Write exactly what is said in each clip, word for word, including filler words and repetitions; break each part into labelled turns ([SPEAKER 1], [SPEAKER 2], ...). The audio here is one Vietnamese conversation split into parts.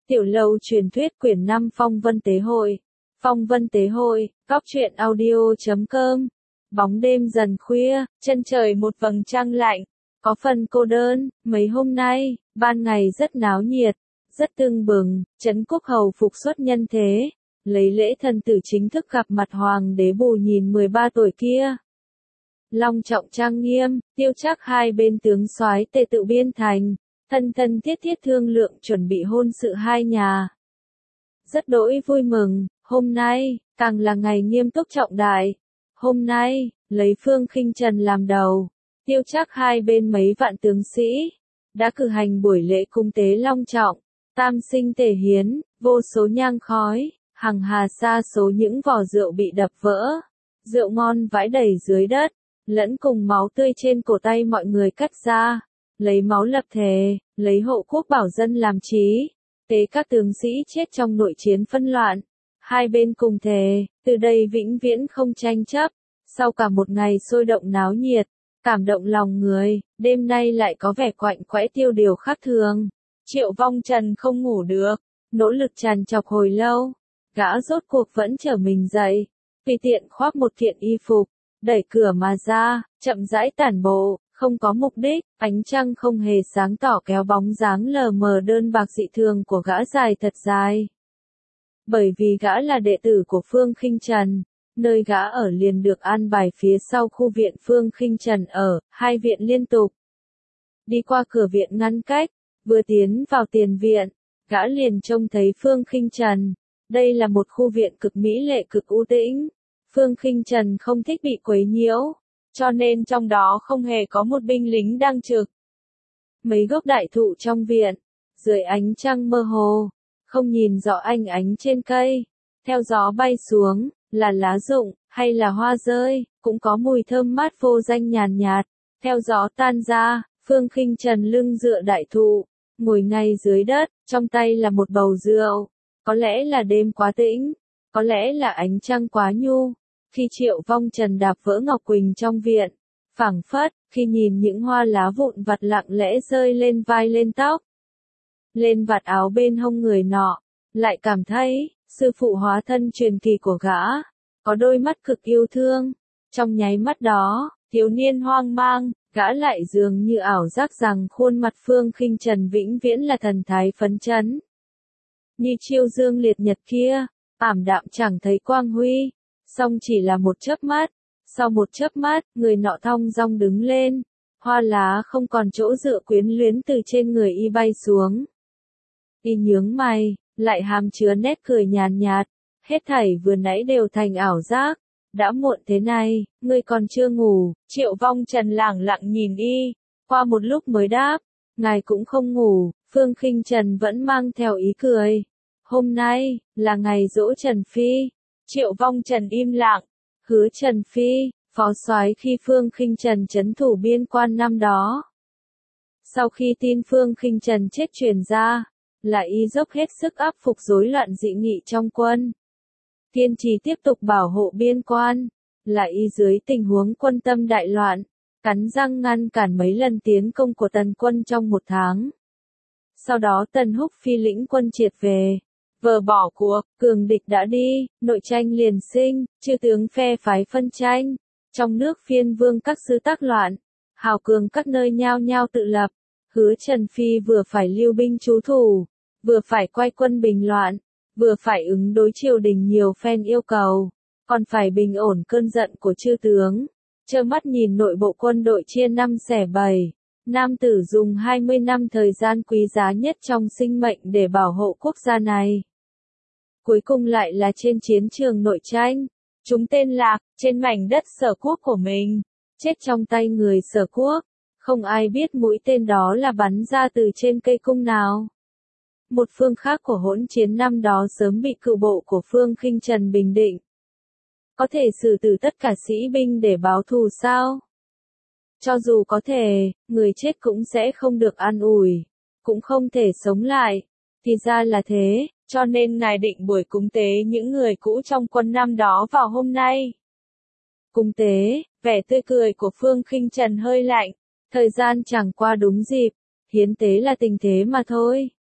[SPEAKER 1] Tiểu Lâu truyền thuyết quyển năm Phong Vân Tế Hội. Phong Vân Tế Hội, góc truyện audio chấm com. Bóng đêm dần khuya, chân trời một vầng trăng lạnh, có phần cô đơn. Mấy hôm nay, ban ngày rất náo nhiệt, rất tưng bừng. Trấn Quốc Hầu phục xuất nhân thế, lấy lễ thần tử chính thức gặp mặt Hoàng đế Bù Nhìn mười ba tuổi kia. Long trọng trang nghiêm, tiêu chắc hai bên tướng soái tề tự biên thành, thân thân thiết thiết thương lượng chuẩn bị hôn sự hai nhà. Rất đỗi vui mừng, hôm nay, càng là ngày nghiêm túc trọng đại. Hôm nay, lấy Phương Khinh Trần làm đầu, tiêu chắc hai bên mấy vạn tướng sĩ, đã cử hành buổi lễ cung tế long trọng, tam sinh tề hiến, vô số nhang khói, hằng hà sa số những vò rượu bị đập vỡ, rượu ngon vãi đầy dưới đất, lẫn cùng máu tươi trên cổ tay mọi người cắt ra, lấy máu lập thề, lấy hộ quốc bảo dân làm chí, tế các tướng sĩ chết trong nội chiến phân loạn. Hai bên cùng thề, từ đây vĩnh viễn không tranh chấp. Sau cả một ngày sôi động náo nhiệt, cảm động lòng người, đêm nay lại có vẻ quạnh quẽ tiêu điều khác thường. Triệu Vong Trần không ngủ được, nỗ lực trằn trọc hồi lâu, gã rốt cuộc vẫn trở mình dậy, tùy tiện khoác một kiện y phục, đẩy cửa mà ra, chậm rãi tản bộ, không có mục đích. Ánh trăng không hề sáng tỏ kéo bóng dáng lờ mờ đơn bạc dị thường của gã dài thật dài. Bởi vì gã là đệ tử của Phương Khinh Trần, nơi gã ở liền được an bài phía sau khu viện Phương Khinh Trần ở, hai viện liên tục. Đi qua cửa viện ngăn cách, vừa tiến vào tiền viện, gã liền trông thấy Phương Khinh Trần. Đây là một khu viện cực mỹ lệ cực u tĩnh. Phương Khinh Trần không thích bị quấy nhiễu, cho nên trong đó không hề có một binh lính đang trực. Mấy gốc đại thụ trong viện, dưới ánh trăng mơ hồ, không nhìn rõ ánh ánh trên cây, theo gió bay xuống, là lá rụng, hay là hoa rơi, cũng có mùi thơm mát vô danh nhàn nhạt, theo gió tan ra. Phương Khinh Trần lưng dựa đại thụ, ngồi ngay dưới đất, trong tay là một bầu rượu. Có lẽ là đêm quá tĩnh, có lẽ là ánh trăng quá nhu. Khi Triệu Vong Trần đạp vỡ ngọc quỳnh trong viện, phảng phất, khi nhìn những hoa lá vụn vặt lặng lẽ rơi lên vai lên tóc, lên vạt áo bên hông người nọ, lại cảm thấy, sư phụ hóa thân truyền kỳ của gã, có đôi mắt cực yêu thương. Trong nháy mắt đó, thiếu niên hoang mang, gã lại dường như ảo giác rằng khuôn mặt Phương Khinh Trần vĩnh viễn là thần thái phấn chấn. Như chiêu dương liệt nhật kia, ảm đạm chẳng thấy quang huy, song chỉ là một chớp mắt. Sau một chớp mắt, người nọ thong dong đứng lên, hoa lá không còn chỗ dựa quyến luyến từ trên người y bay xuống. Y nhướng mày, lại hàm chứa nét cười nhàn nhạt, hết thảy vừa nãy đều thành ảo giác. Đã muộn thế này, ngươi còn chưa ngủ. Triệu Vong Trần lẳng lặng nhìn y, qua một lúc mới đáp, ngài cũng không ngủ. Phương Khinh Trần vẫn mang theo ý cười. Hôm nay, là ngày giỗ Trần Phi. Triệu Vong Trần im lặng, hứa Trần Phi, phó soái khi Phương Khinh Trần trấn thủ biên quan năm đó. Sau khi tin Phương Khinh Trần chết truyền ra, là y dốc hết sức áp phục rối loạn dị nghị trong quân. Kiên trì tiếp tục bảo hộ biên quan, là y dưới tình huống quân tâm đại loạn, cắn răng ngăn cản mấy lần tiến công của Tần quân trong một tháng. Sau đó Tần Húc Phi lĩnh quân triệt về, vờ bỏ cuộc, cường địch đã đi, nội tranh liền sinh, chư tướng phe phái phân tranh, trong nước phiên vương các sứ tác loạn, hào cường các nơi nhao nhao tự lập. Hứa Trần Phi vừa phải lưu binh trú thủ, vừa phải quay quân bình loạn, vừa phải ứng đối triều đình nhiều phen yêu cầu, còn phải bình ổn cơn giận của chư tướng, trơ mắt nhìn nội bộ quân đội chia năm xẻ bảy. Nam tử dùng hai mươi năm thời gian quý giá nhất trong sinh mệnh để bảo hộ quốc gia này. Cuối cùng lại là trên chiến trường nội tranh, chúng tên lạc, trên mảnh đất Sở Quốc của mình, chết trong tay người Sở Quốc. Không ai biết mũi tên đó là bắn ra từ trên cây cung nào. Một phương khác của hỗn chiến năm đó sớm bị cựu bộ của Phương Khinh Trần bình định. Có thể xử tử tất cả sĩ binh để báo thù sao? Cho dù có thể, người chết cũng sẽ không được an ủi, cũng không thể sống lại. Thì ra là thế, cho nên ngài định buổi cúng tế những người cũ trong quân năm đó vào hôm nay. Cúng tế, vẻ tươi cười của Phương Khinh Trần hơi lạnh. Thời gian chẳng qua đúng dịp, hiến tế là tình thế mà thôi.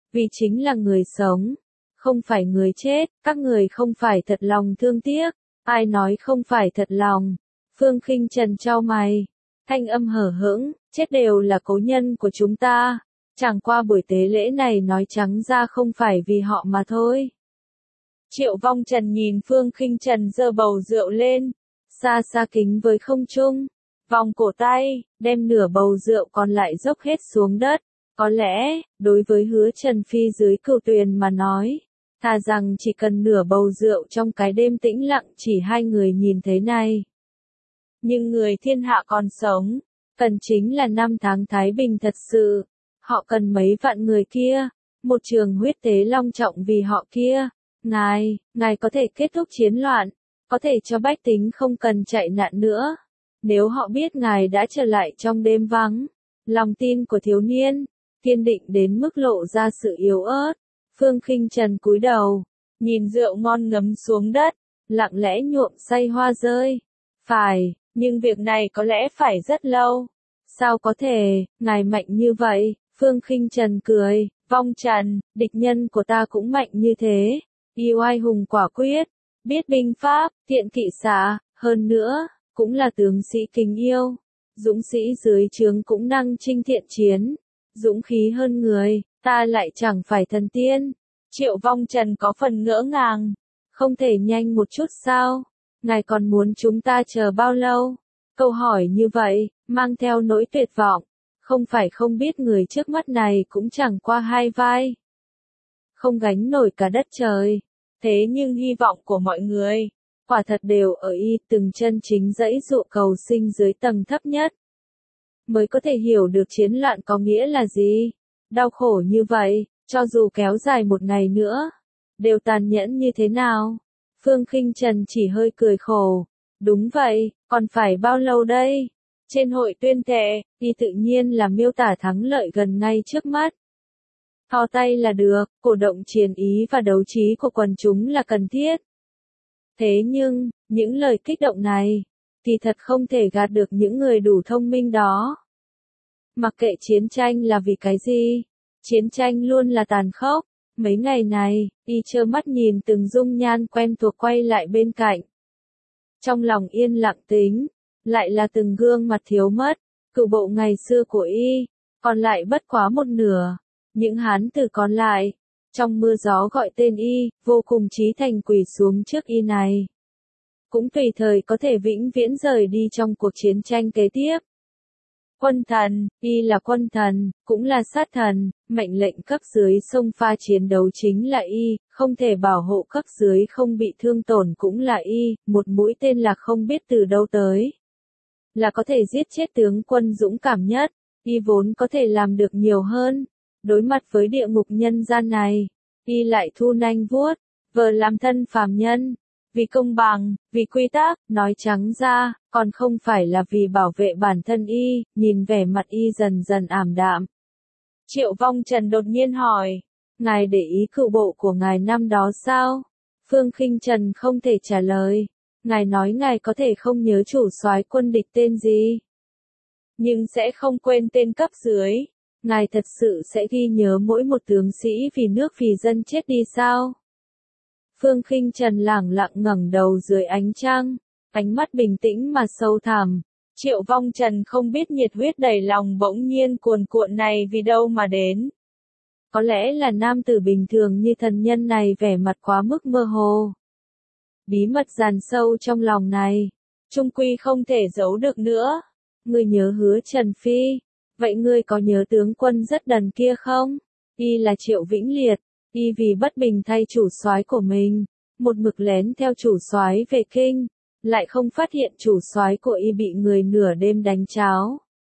[SPEAKER 1] vì chính là người sống, không phải người chết, các người không phải thật lòng thương tiếc, ai nói không phải thật lòng. Phương Khinh Trần chau mày, thanh âm hở hững, chết đều là cố nhân của chúng ta, chẳng qua buổi tế lễ này nói trắng ra không phải vì họ mà thôi. Triệu Vong Trần nhìn Phương Khinh Trần giơ bầu rượu lên, xa xa kính với không trung, vòng cổ tay, đem nửa bầu rượu còn lại dốc hết xuống đất. Có lẽ, đối với Hứa Trần Phi dưới cửu tuyền mà nói, thà rằng chỉ cần nửa bầu rượu trong cái đêm tĩnh lặng chỉ hai người nhìn thấy này. Nhưng người thiên hạ còn sống, cần chính là năm tháng thái bình thật sự, họ cần mấy vạn người kia, một trường huyết tế long trọng vì họ kia. Ngài, ngài có thể kết thúc chiến loạn, có thể cho bách tính không cần chạy nạn nữa. Nếu họ biết ngài đã trở lại trong đêm vắng, lòng tin của thiếu niên, kiên định đến mức lộ ra sự yếu ớt. Phương Khinh Trần cúi đầu, nhìn rượu ngon ngấm xuống đất, lặng lẽ nhuộm say hoa rơi. Phải, nhưng việc này có lẽ phải rất lâu. Sao có thể, ngài mạnh như vậy? Phương Khinh Trần cười, Vong Trần, địch nhân của ta cũng mạnh như thế. Y oai hùng quả quyết, biết binh pháp, thiện kỵ xạ, hơn nữa, cũng là tướng sĩ kính yêu. Dũng sĩ dưới trướng cũng năng chinh thiện chiến, dũng khí hơn người, ta lại chẳng phải thần tiên. Triệu Vong Trần có phần ngỡ ngàng, không thể nhanh một chút sao? Ngài còn muốn chúng ta chờ bao lâu? Câu hỏi như vậy, mang theo nỗi tuyệt vọng, không phải không biết người trước mắt này cũng chẳng qua hai vai. Không gánh nổi cả đất trời. Thế nhưng hy vọng của mọi người, quả thật đều ở y từng chân chính dãy dụa cầu sinh dưới tầng thấp nhất. Mới có thể hiểu được chiến loạn có nghĩa là gì. Đau khổ như vậy, cho dù kéo dài một ngày nữa, đều tàn nhẫn như thế nào. Phương Khinh Trần chỉ hơi cười khổ. Đúng vậy, còn phải bao lâu đây? Trên hội tuyên thệ, y tự nhiên là miêu tả thắng lợi gần ngay trước mắt. Thò tay là được, cổ động chiến ý và đấu trí của quần chúng là cần thiết. Thế nhưng, những lời kích động này, thì thật không thể gạt được những người đủ thông minh đó. Mặc kệ chiến tranh là vì cái gì, chiến tranh luôn là tàn khốc. Mấy ngày này, y trơ mắt nhìn từng dung nhan quen thuộc quay lại bên cạnh. Trong lòng yên lặng tính, lại là từng gương mặt thiếu mất, cựu bộ ngày xưa của y, còn lại bất quá một nửa. Những hán tử còn lại, trong mưa gió gọi tên y, vô cùng chí thành quỳ xuống trước y này. Cũng tùy thời có thể vĩnh viễn rời đi trong cuộc chiến tranh kế tiếp. Quân thần, y là quân thần, cũng là sát thần, mệnh lệnh cấp dưới xông pha chiến đấu chính là y, không thể bảo hộ cấp dưới không bị thương tổn cũng là y, một mũi tên là không biết từ đâu tới. Là có thể giết chết tướng quân dũng cảm nhất, y vốn có thể làm được nhiều hơn. Đối mặt với địa ngục nhân gian này, y lại thu nanh vuốt, vờ làm thân phàm nhân, vì công bằng, vì quy tắc, nói trắng ra, còn không phải là vì bảo vệ bản thân y, nhìn vẻ mặt y dần dần ảm đạm. Triệu Vong Trần đột nhiên hỏi, ngài để ý cựu bộ của ngài năm đó sao? Phương Khinh Trần không thể trả lời, ngài nói ngài có thể không nhớ chủ soái quân địch tên gì, nhưng sẽ không quên tên cấp dưới. Ngài thật sự sẽ ghi nhớ mỗi một tướng sĩ vì nước vì dân chết đi sao? Phương Khinh Trần lẳng lặng ngẩng đầu dưới ánh trăng, ánh mắt bình tĩnh mà sâu thẳm. Triệu Vong Trần không biết nhiệt huyết đầy lòng bỗng nhiên cuồn cuộn này vì đâu mà đến. Có lẽ là nam tử bình thường như thần nhân này vẻ mặt quá mức mơ hồ. Bí mật dàn sâu trong lòng này, chung quy không thể giấu được nữa. Ngươi nhớ Hứa Trần Phi. Vậy ngươi có nhớ tướng quân rất đần kia không? Y là Triệu Vĩnh Liệt, y vì bất bình thay chủ soái của mình, một mực lén theo chủ soái về kinh, lại không phát hiện chủ soái của y bị người nửa đêm đánh cháo.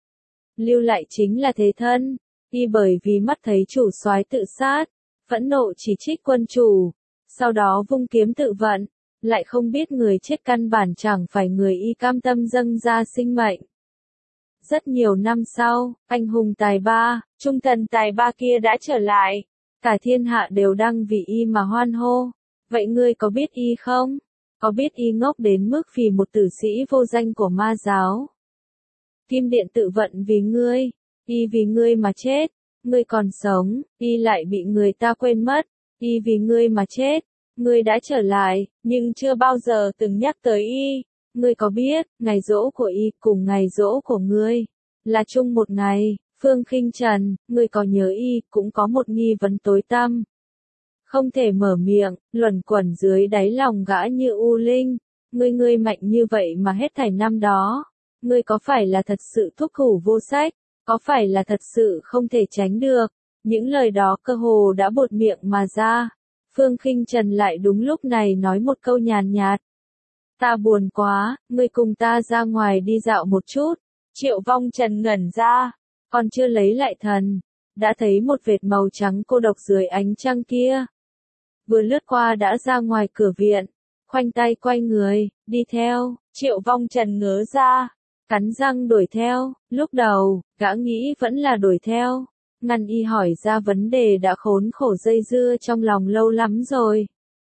[SPEAKER 1] Lưu lại chính là thế thân, y bởi vì mắt thấy chủ soái tự sát, phẫn nộ chỉ trích quân chủ, sau đó vung kiếm tự vận, lại không biết người chết căn bản chẳng phải người y cam tâm dâng ra sinh mệnh. Rất nhiều năm sau, anh hùng tài ba, trung thần tài ba kia đã trở lại. Cả thiên hạ đều đang vì y mà hoan hô. Vậy ngươi có biết y không? Có biết y ngốc đến mức vì một tử sĩ vô danh của ma giáo? Kim điện tự vận vì ngươi, y vì ngươi mà chết. ngươi còn sống, y lại bị người ta quên mất, y vì ngươi mà chết, ngươi đã trở lại, nhưng chưa bao giờ từng nhắc tới y. Ngươi có biết, ngày giỗ của y cùng ngày giỗ của ngươi là chung một ngày, Phương Khinh Trần, ngươi có nhớ y, cũng có một nghi vấn tối tăm. Không thể mở miệng, luẩn quẩn dưới đáy lòng gã như u linh, ngươi ngươi mạnh như vậy mà hết thảy năm đó, ngươi có phải là thật sự thúc thủ vô sách, có phải là thật sự không thể tránh được, những lời đó cơ hồ đã buột miệng mà ra. Phương Khinh Trần lại đúng lúc này nói một câu nhàn nhạt. Ta buồn quá, ngươi cùng ta ra ngoài đi dạo một chút. Triệu Vong Trần ngẩn ra, còn chưa lấy lại thần, đã thấy một vệt màu trắng cô độc dưới ánh trăng kia. Vừa lướt qua đã ra ngoài cửa viện, khoanh tay quay người, đi theo, Triệu Vong Trần ngớ ra, cắn răng đuổi theo, lúc đầu, gã nghĩ vẫn là đuổi theo, ngăn y hỏi ra vấn đề đã khốn khổ dây dưa trong lòng lâu lắm rồi.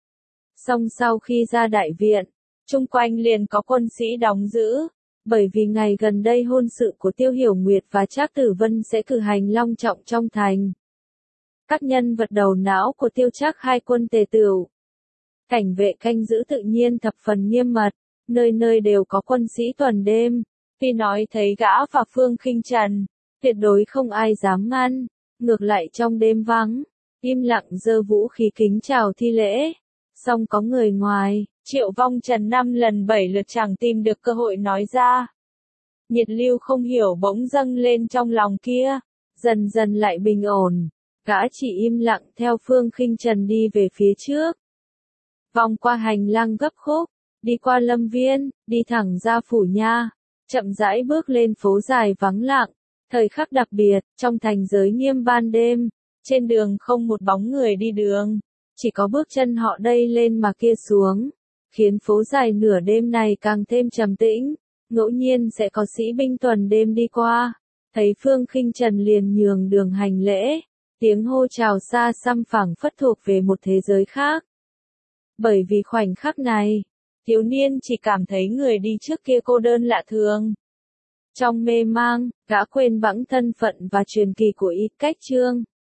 [SPEAKER 1] Xong sau khi ra đại viện, chung quanh liền có quân sĩ đóng giữ, bởi vì ngày gần đây hôn sự của Tiêu Hiểu Nguyệt và Trác Tử Vân sẽ cử hành long trọng trong thành. Các nhân vật đầu não của Tiêu Trác hai quân tề tựu. Cảnh vệ canh giữ tự nhiên thập phần nghiêm mật, nơi nơi đều có quân sĩ tuần đêm. Khi nói thấy gã và Phương Khinh Trần, tuyệt đối không ai dám ngăn, ngược lại trong đêm vắng, im lặng giơ vũ khí kính chào thi lễ. Song có người ngoài, Triệu Vong Trần năm lần bảy lượt chẳng tìm được cơ hội nói ra. Nhiệt lưu không hiểu bỗng dâng lên trong lòng kia, dần dần lại bình ổn, gã chỉ im lặng theo Phương Khinh Trần đi về phía trước. Vòng qua hành lang gấp khúc, đi qua lâm viên, đi thẳng ra phủ nha, chậm rãi bước lên phố dài vắng lặng, thời khắc đặc biệt, trong thành giới nghiêm ban đêm, trên đường không một bóng người đi đường, chỉ có bước chân họ đây lên mà kia xuống, khiến phố dài nửa đêm này càng thêm trầm tĩnh, ngẫu nhiên sẽ có sĩ binh tuần đêm đi qua, thấy Phương Khinh Trần liền nhường đường hành lễ, tiếng hô chào xa xăm phảng phất thuộc về một thế giới khác. Bởi vì khoảnh khắc này, thiếu niên chỉ cảm thấy người đi trước kia cô đơn lạ thường. Trong mê mang, gã quên bẵng thân phận và truyền kỳ của Y Cách Trương.